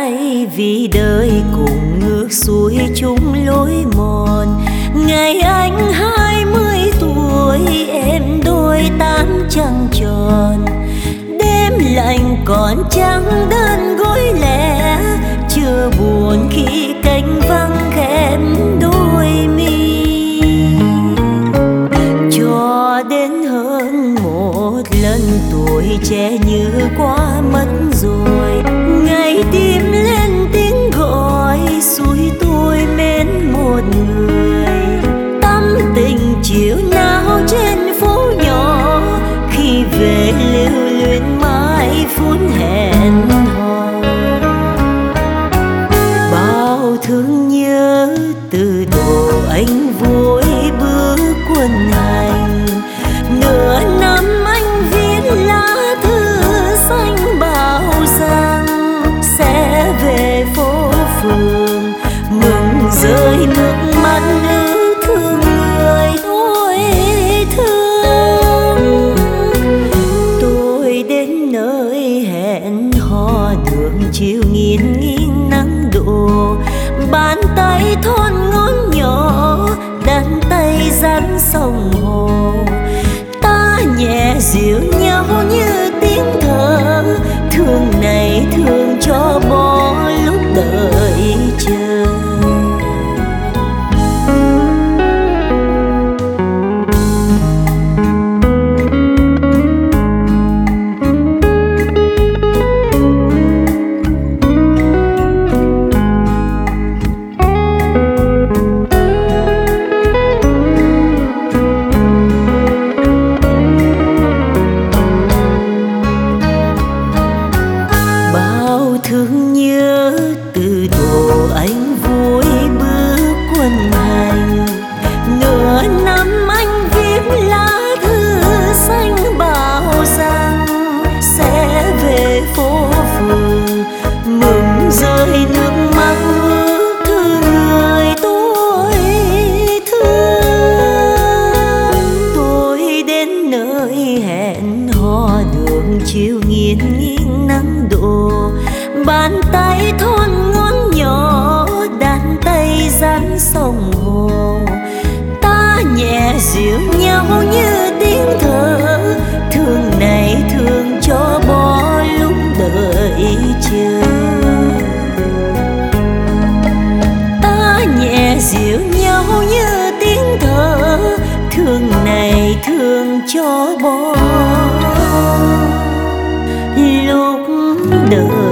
ai vì đời cùng ngược xuôi chung lối mòn. Ngày anh 20 tuổi, em đôi tám trăng tròn. Đêm lạnh còn trắng đơn gối lẻ, chưa buồn khi cánh vắng khép đôi mi. Cho đến hơn một lần tuổi trẻ như qua mất rồi, ngày tim lên tiếng gọi xuôi tôi mến một người. Tâm tình chiều nào trên phố nhỏ, khi về lưu luyến mãi phút hẹn hò. Bao thương nhớ từ độ anh vui bước quân hành, nửa năm anh viết lá thư xanh bảo rằng sẽ về phố phường, mừng rơi nước mắt nữ thương người tôi thương. Tôi đến nơi hẹn hò đường chiều nghiêng nghiêng nắng đổ, bàn tay thon ngón nhỏ đặt tay dắt sông hồ. Ta nhẹ dịu nhau như tiếng thở, thương này thương cho bỏ lúc đợi chờ. Thương nhớ từ độ anh vui bước quân hành, nửa năm anh viết lá thư xanh bảo rằng sẽ về phố phường, mừng rơi nước mắt ước thương người tôi thương. Tôi đến nơi hẹn hò đường chiều nghiêng nghiêng nắng đổ, bàn tay thon ngón nhỏ đặt tay dắt sông hồ. Ta nhẹ dịu nhau như tiếng thở, thương này thương cho bỏ lúc đợi chờ. Ta nhẹ dịu nhau như tiếng thở, thương này thương cho bỏ lúc đợi